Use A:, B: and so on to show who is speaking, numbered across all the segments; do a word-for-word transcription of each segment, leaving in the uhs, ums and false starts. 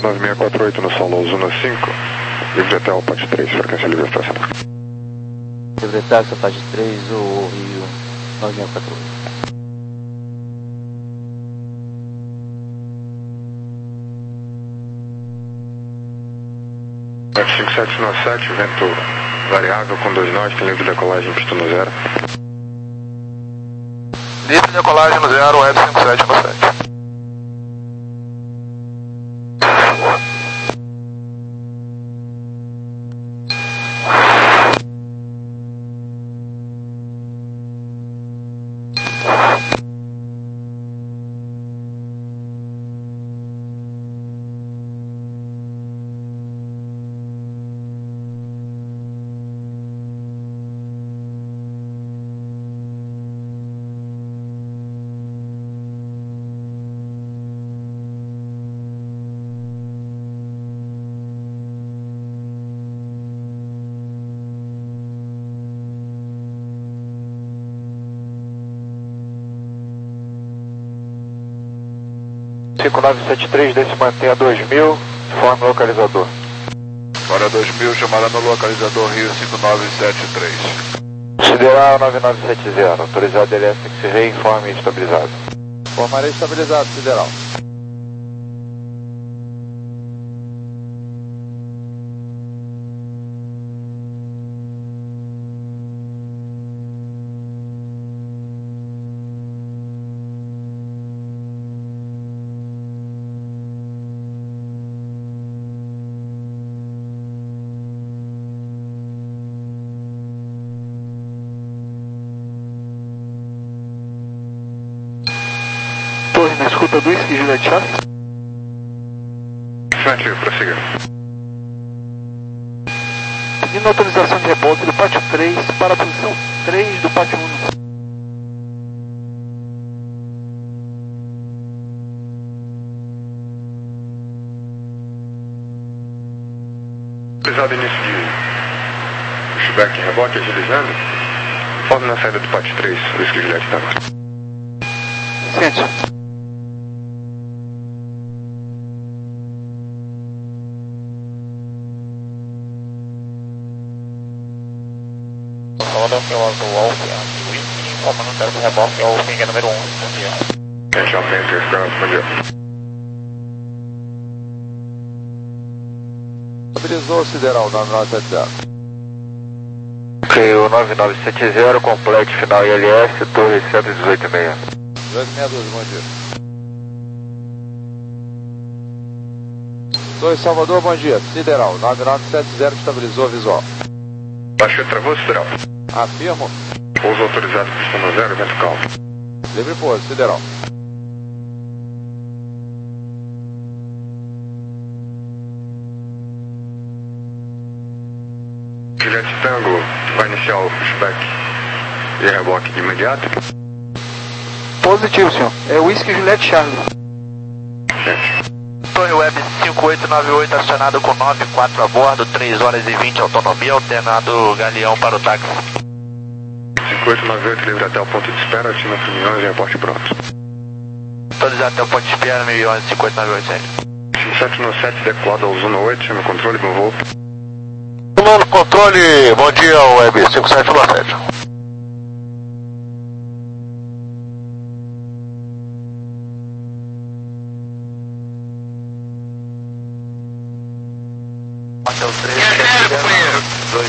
A: nove seis quatro oito no solo Zona cinco, livre até o Pate três, frequência livre estação.
B: Livre taxa, Pate três, o Rio nove seis quatro oito.
A: sete cinco sete nove sete, vento variável com dois nós, tem livre decolagem, pista no zero.
C: Livre decolagem no zero, web cinco sete nove sete. cinco nove sete três, desse mantenha dois mil, informe localizador.
D: Fora dois mil, chamada no localizador Rio cinco nove sete três.
C: Sideral nove nove sete zero, autorizado L S X R, informe estabilizado.
D: Formarei estabilizado, Sideral.
C: Torre na escuta do Whisky Juliette Charlie.
A: Afirmativo, prossiga.
C: Pedindo autorização de rebote do pátio três para a posição três do pátio um.
A: Autorizado início de pushback em rebote, agilizando. Informe na saída do Pate três, Whisky Juliette Tango.
C: Ciente.
E: Roda que é o azul Alfa, Whisky, informando o teste reboque é o Finger número um, bom dia.
A: Gente, Alfa Enter, ground, bom dia.
D: Estabilizou, Sideral nove nove sete zero.
C: Ok, o nove nove sete zero, complete final I L S, torre cento e dezoito e meia.
D: dois seis dois, bom dia. Torre Salvador, bom dia. Sideral nove nove sete zero, estabilizou visual.
A: Acho que travou, Sideral.
D: Afirmo.
A: Pouso autorizado, pista no zero, vento calmo.
D: Livre pouso, Sideral.
A: Juliette Tango vai iniciar o pushback e reboque de imediato.
C: Positivo, senhor. É Whisky Juliette Charlie.
A: Gente,
E: Torre Web cinco oito nove oito acionado com nove quatro a bordo, três horas e vinte autonomia, alternado galeão para o táxi.
A: cinco oito nove oito, livre até o ponto de espera, atina para mil e onze e reporte pronto.
E: Autorizado até o ponto de espera, mil e onze, cinco oito nove oito, sério.
A: cinco sete nove sete, decolado ao Zona oito, chama controle, bom voo.
C: Comando controle, bom dia, Web cinco sete nove sete.
E: Hotel três,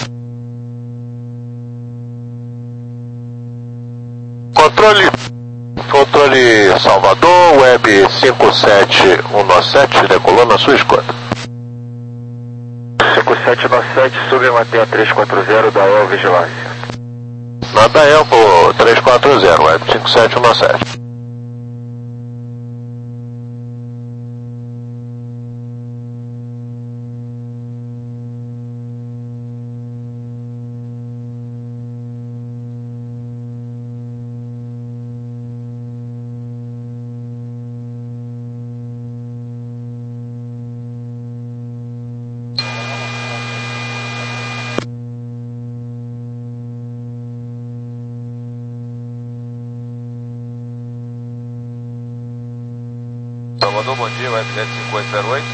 C: Controle, controle Salvador, Web cinco sete um sete, decolou na sua escuta. cinco sete nove sete, sube e mantenha três quatro zero da El Vigilância. Na da El, três quatro zero, Web cinco sete um sete.
D: Salvador, bom dia, Web sete cinco oito zero oito.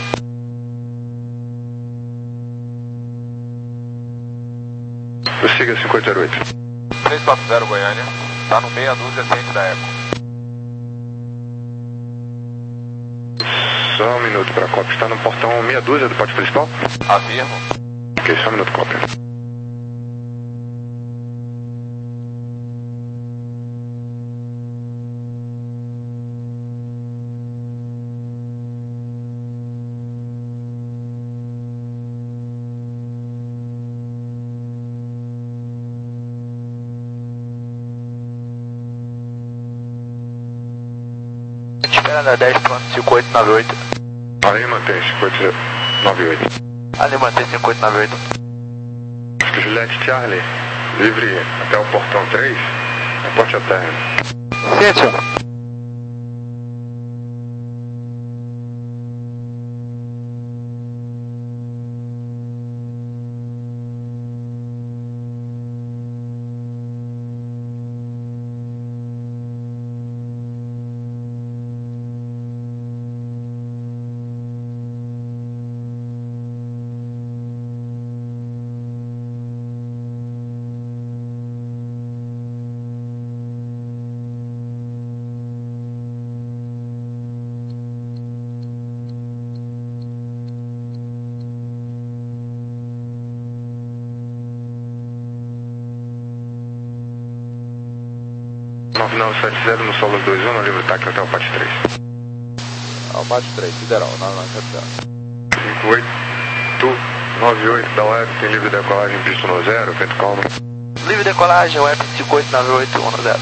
A: Siga cinco oito zero oito.
D: três quatro zero Goiânia, tá no meia dúzia ciente da Eco.
A: Só um minuto para a cópia. Está no portão meia dúzia do pátio principal?
D: Afirmo.
A: Ok, só um minuto, cópia.
E: Esperando a dez, pronto, cinco oito nove oito.
A: Ali mantém cinco oito nove oito.
E: Ali mantém cinco oito nove oito.
A: Juliette Charlie, livre até o portão três, reporte a terra.
B: Ciente.
A: nove nove sete zero no solo dois um, no livre táxi até o pátio três.
D: Ao Pátio três, Sideral, nove nove sete zero.
A: cinco oito nove oito da web, tem livre decolagem, pista no zero, vento calmo.
E: Livre decolagem, web cinco oito nove oito um zero.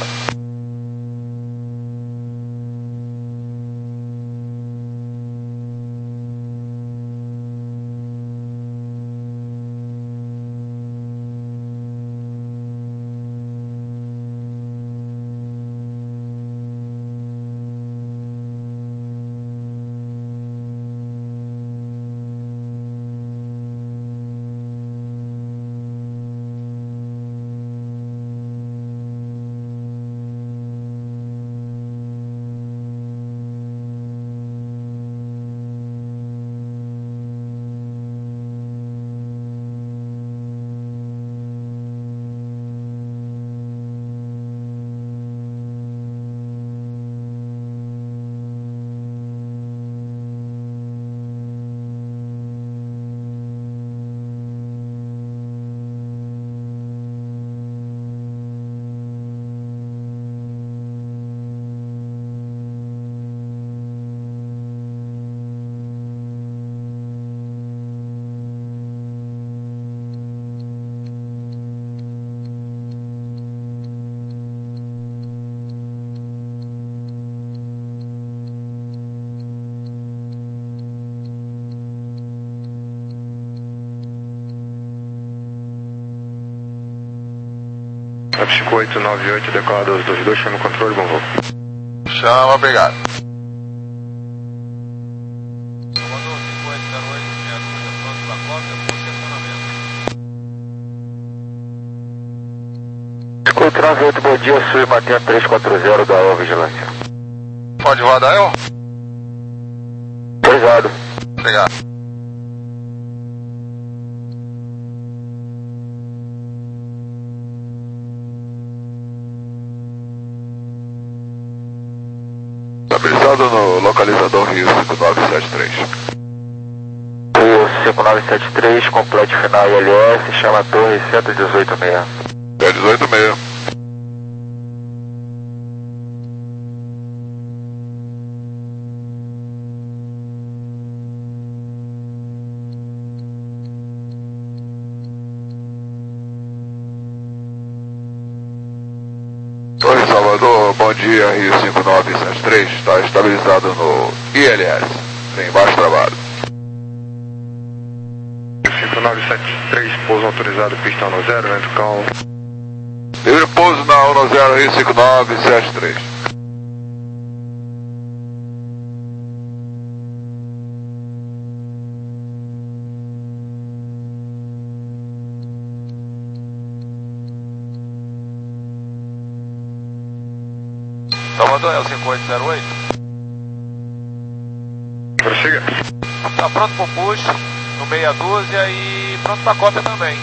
A: Web cinco oito nove oito, decola dois dois dois, chama o controle, bom voo.
D: Chama, obrigado.
C: cinco oito nove oito, bom dia, Sul, mantenha três quatro zero da O Vigilância.
D: Pode rodar, eu?
C: Obrigado.
D: Obrigado. Estabilizado no localizador Rio cinco nove sete três.
C: Rio cinco nove sete três, complete final I L S, chama a torre cento e dezoito seis.
D: cento e dezoito seis. Torre Salvador, bom dia, Rio cinco nove sete três, está estabilizado no I L S, tem baixo trabalho.
A: cinco nove sete três, pouso autorizado, pista no zero, vento calmo.
D: Livre pouso na um zero, Rio cinco nove sete três. Salvador, é o cinco oito zero oito?
A: Prossiga.
F: Tá pronto pro push, no meia dúzia e pronto pra cópia também.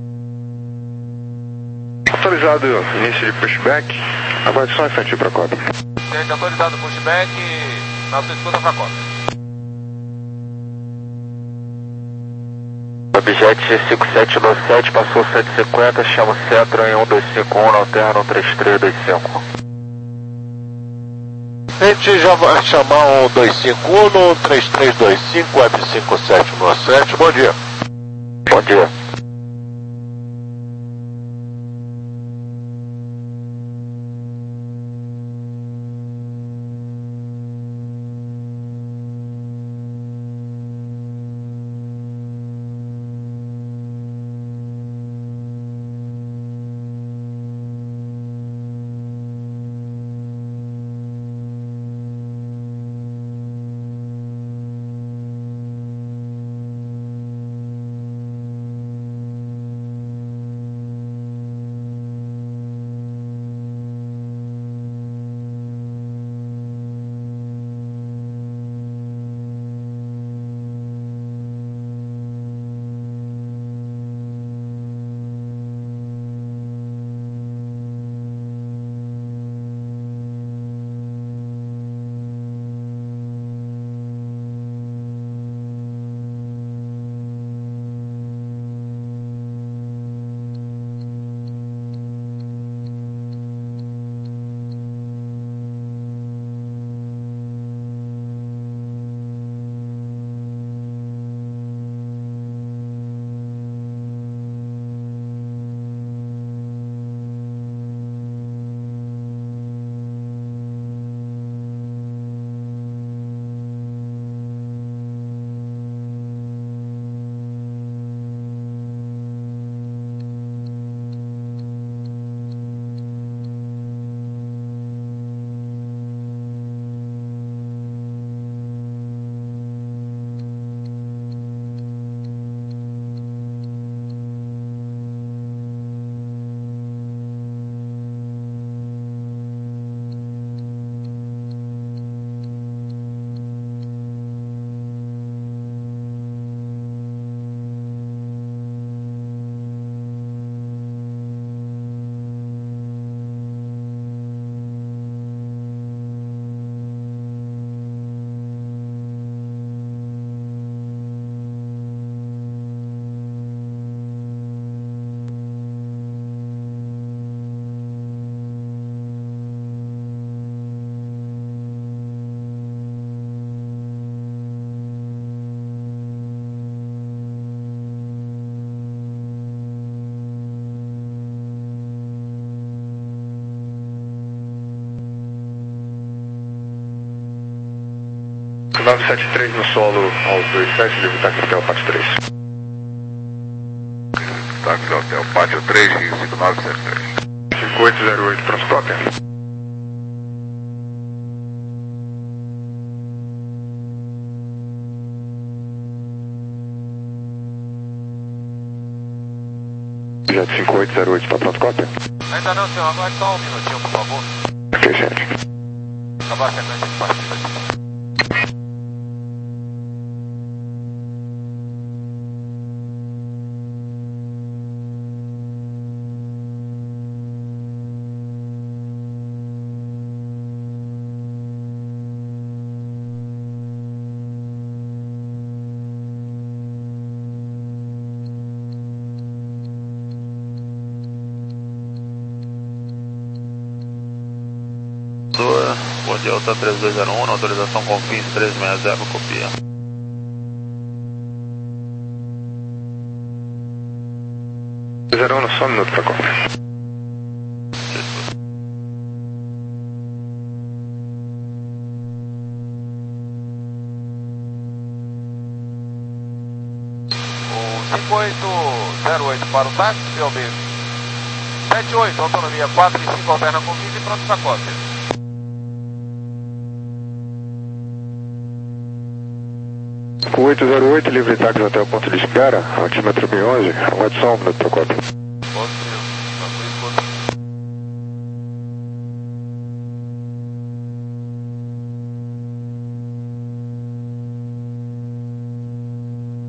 A: Autorizado início de pushback. Aguarde só um instantinho para cópia.
F: Gente, autorizado o pushback na sua escuta pra cópia.
C: Objet cinco sete nove sete, passou cento e cinquenta, chama o centro em um dois cinco um, alterna um três três dois cinco. A gente já vai chamar um dois cinco um no três três dois cinco, Web cinco sete nove sete, bom dia. Bom dia.
A: nove sete três no solo aos dois sete, livre táxi hotel Pátio três.
D: Táxi hotel Pátio três, Rio cinco nove sete três.
A: cinco oito zero oito, pronto, cópia. Jet cinco oito zero oito, está pronto, cópia?
F: Ainda não, senhor, aguarde só um minutinho, por favor.
A: Ok, gente.
F: Acabar a sequência de partidas.
E: Bom dia, Alta três dois zero um, na autorização com fins três seis zero, copia.
A: zero um, só um minuto para cópia.
F: O cinco oito zero oito para o táxi, seu amigo. sete oito, autonomia quatro e cinco, alterna com quinze e pronto para cópia.
A: cinco oito zero oito, livre táxi até o ponto de espera, altímetro B onze, aguarde só um minuto para cópia.
F: Positivo, tá por escuta.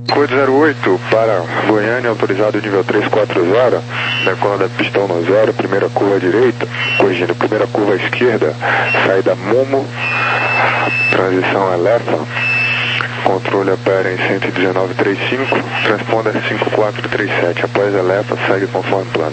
A: Code zero oito para Goiânia, autorizado nível três quatro zero, decola da pista um zero, primeira curva à direita, corrigindo, primeira curva à esquerda, saída Momo, transição Elefa, controle opera em cento e dezenove ponto trinta e cinco, transponda cinco quatro três sete, após Elefa, segue conforme plano.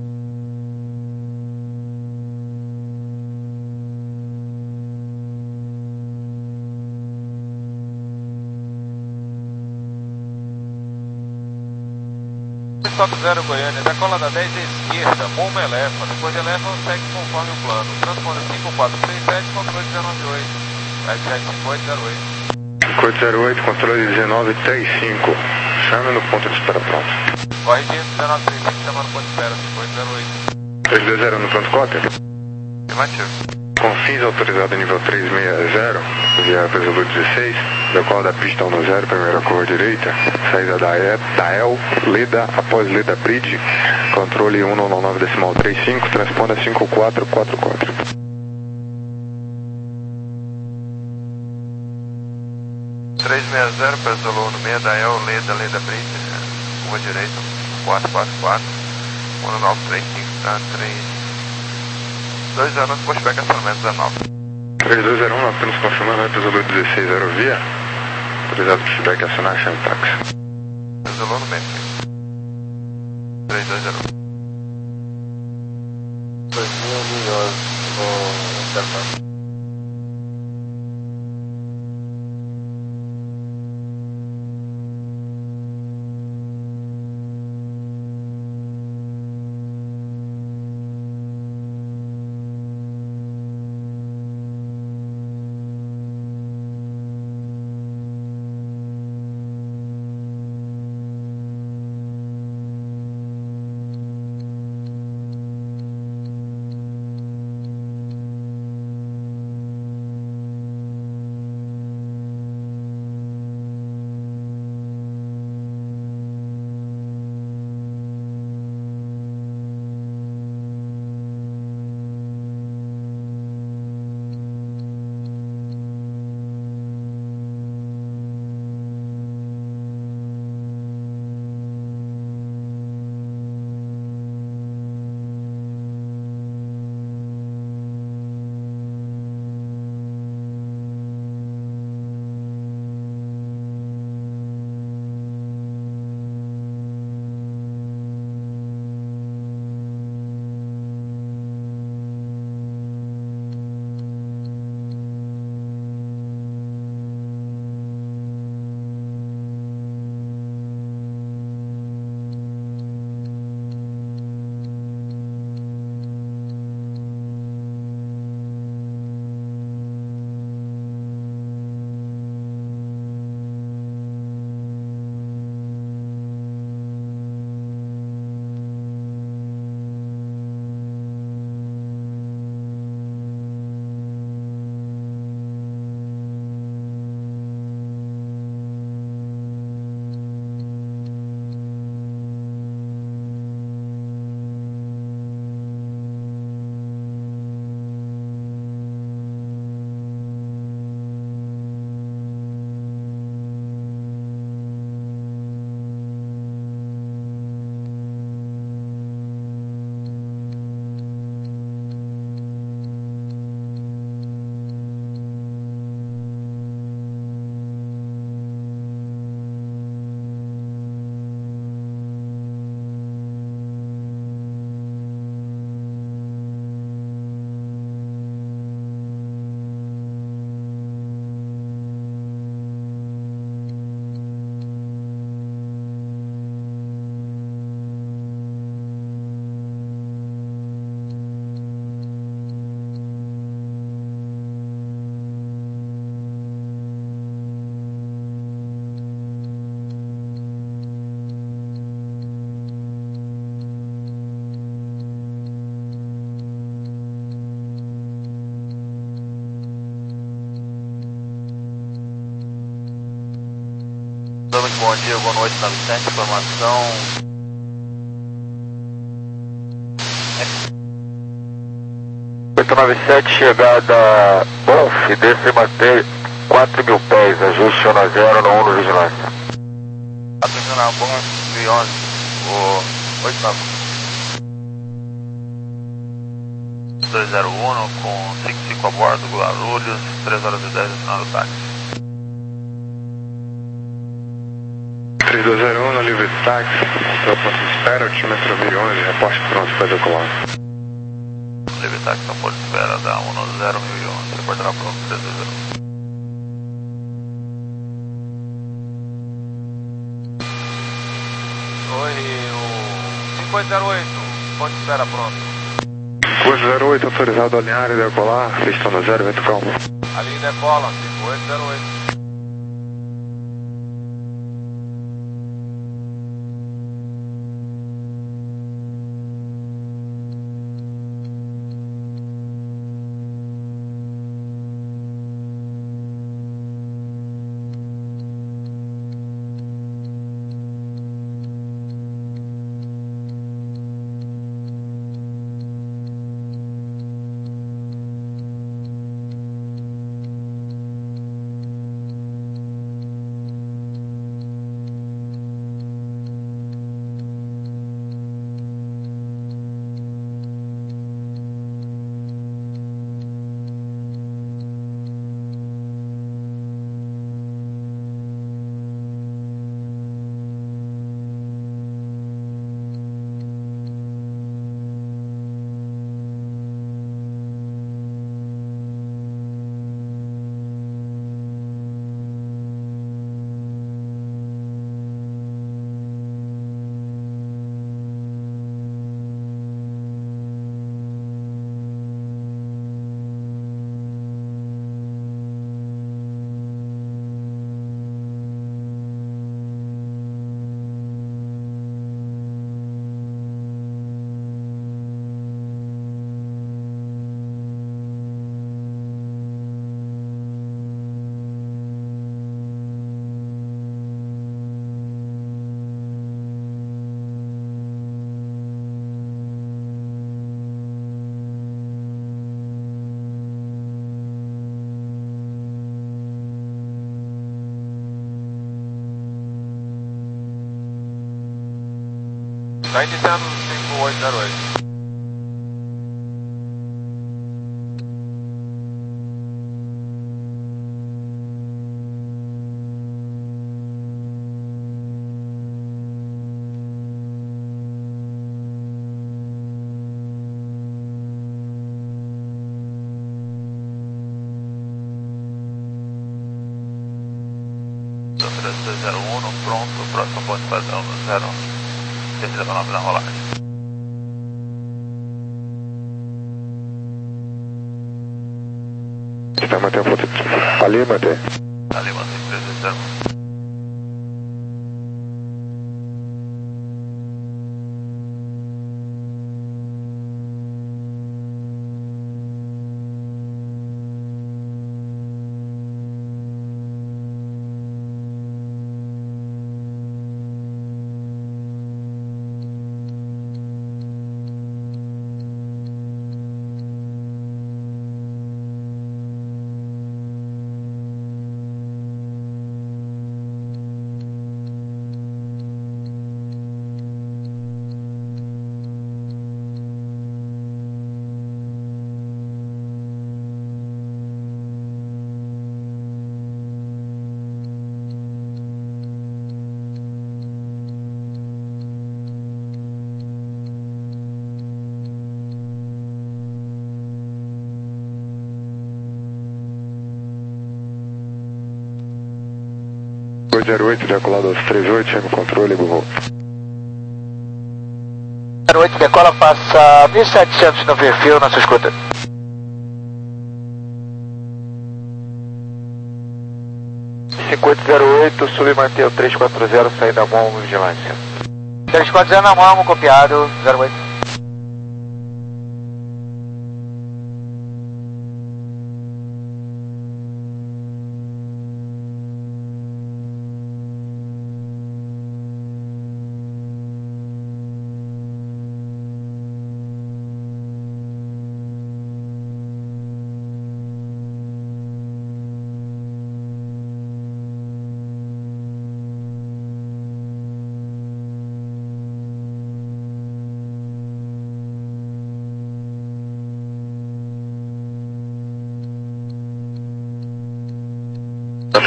F: Stop zero Goiânia, decola da dez à esquerda, Momo Elefa, depois de Elefa segue conforme o plano, transponda cinco quatro três sete, controle dezenove oito, sete sete cinco oito zero oito.
A: Code zero oito, controle dezenove trinta e cinco, chame no ponto de espera pronto.
F: Corrigindo dezenove trinta e cinco, chama no ponto de espera, cinco oito zero oito.
A: três dois zero no pronto cópia.
F: Afirmativo.
A: Confins autorizado nível três seis zero, via Resolu dezesseis, decola da pista um zero, primeira curva direita, saída da E, da El, Leda, após Leda Bridge, controle um nove nove decimal trinta e cinco, transponda cinco quatro quatro quatro.
F: três seis zero, Resolu no meio da El, Leda, Leda Bridge, curva direita, quatro quatro quatro, um nove três cinco, tá, três... dois anos, pushback acionamento dezenove.
A: três dois zero um, apenas confirmando, Resolu dezesseis zero via, autorizado pushback acionar, chame táxi.
F: Resolu no meio. três dois zero um.
B: dois mil e onze no Interman.
E: Bom dia, boa noite, nove sete, informação.
C: oito nove sete, chegada Bonf, desce e mantém quatro mil pés, ajuste um zero no um no vigilância.
F: na bomba e onze, o oito nove.
E: dois zero um com cinco cinco a bordo, Guarulhos, três horas e dez no final do táxi.
A: três dois zero um, livre táxi, para ponto de espera, altímetro mil e onze, reporte pronto para decolar.
E: Livre táxi, a ponto de espera da um zero mil e onze, reportará pronto três dois zero um.
F: Oi, o cinco oito zero oito, ponto de espera pronto.
A: cinco oito zero oito, autorizado a alinhar e decolar, pistão no zero, vento calmo.
F: Ali decola, cinco oito zero oito. Está iniciando o cinco oito zero oito.
E: três dois zero um, pronto, próximo ponto de padrão no zero, descida para nove na rolagem.
A: Está mantendo a ponto. Ali, mantém.
E: Ali, mantém três dois zero um.
A: oito zero oito, decolado aos três oito, chama o controle, burro.
B: zero oito, decola, passa mil e setecentos no perfil, na sua escuta.
F: cinco oito zero oito, submanteu três quatro zero, saída bom, vigilância.
B: três quatro zero na mão, copiado, zero oito.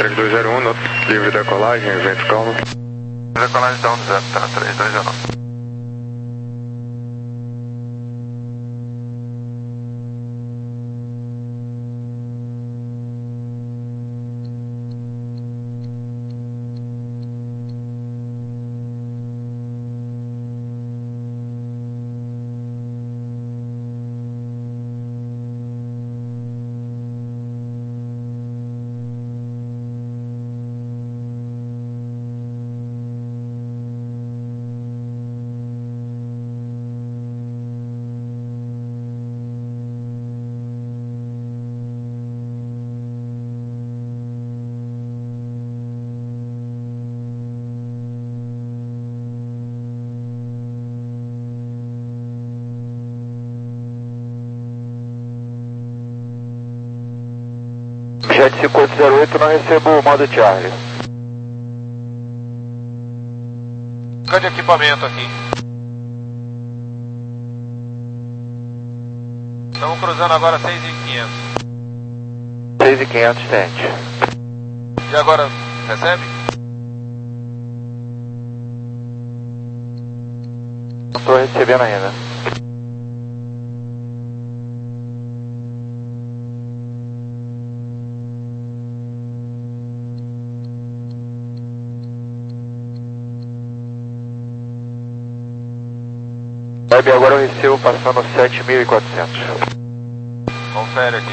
A: três dois zero um, livre decolagem, vento calmo.
F: Decolagem down zero, tá, três dois zero um.
C: Jet cinco oito zero oito, não recebo o modo Charlie.
G: Troca de equipamento aqui. Estamos cruzando agora seis mil e quinhentos.
C: seis mil e quinhentos, tente.
G: E agora, recebe?
C: Não estou recebendo ainda. Web, agora eu recebo passando sete mil e quatrocentos.
G: Confere aqui.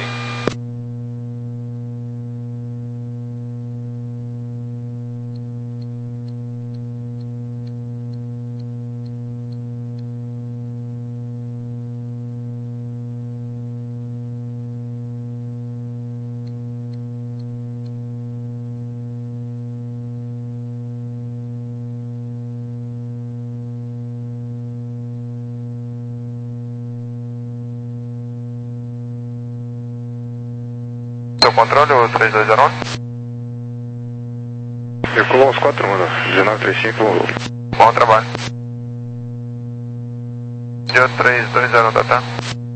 F: Seu controle, o três dois zero um?
A: Circulou uns quatro um, dezenove trinta e cinco.
F: Bom trabalho. Dia três dois zero um da tá?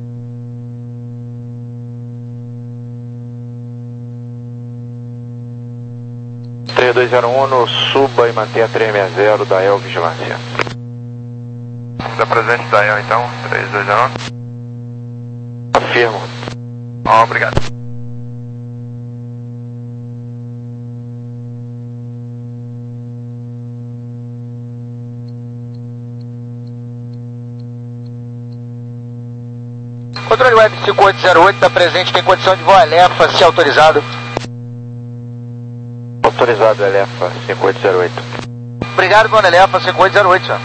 C: três dois zero um, no suba e mantenha três seis zero da El Vigilância.
F: Está presente da El então, três dois zero um?
C: Afirmo.
F: Oh, obrigado.
G: Controle Web cinco oito zero oito, está presente, tem condição de voar Elefa, se autorizado.
C: Autorizado, Elefa cinco oito zero oito.
G: Obrigado, Dona Elefa cinco oito zero oito, senhor.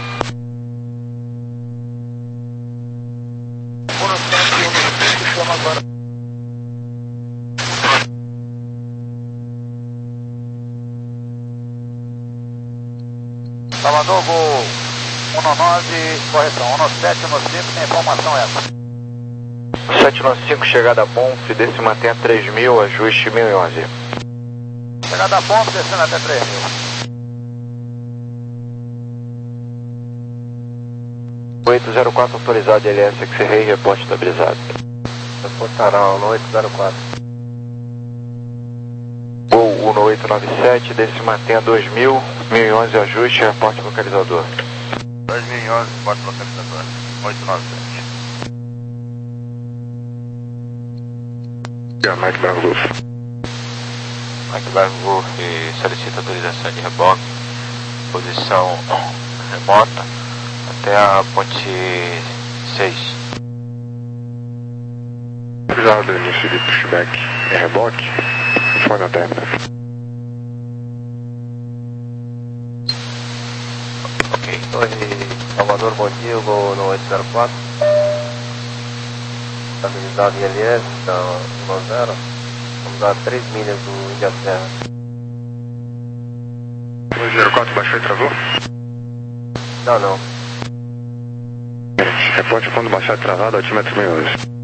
H: Salvador, voo um nove, correção, um sete cinco, tem informação essa.
C: sete nove cinco, chegada a Bonf, desce mantenha três mil, ajuste mil e onze.
H: Chegada a ponto, descendo até três mil.
C: oito zero quatro, autorizado, L S X-Ray, reporte estabilizado.
B: Reportarão no oito zero quatro.
C: Voo um oito nove sete, desce mantenha dois mil, mil e onze, ajuste, reporte localizador.
F: dois mil e onze, porte localizador, oito nove sete.
A: Mike Bravo Golf.
E: Mike Bravo Golf solicita autorização de reboque, posição remota até a ponte seis.
A: Autorizado do início de pushback em reboque, informe a término.
E: Ok.
B: Torre Salvador, bom dia, vou no oito zero quatro. Estabilizado em L S, da um zero. Vamos dar três milhas do Índia Serra.
A: dois zero quatro, baixou e travou?
B: Não, não.
A: Reporte fundo baixado e travado, altímetro mil e onze.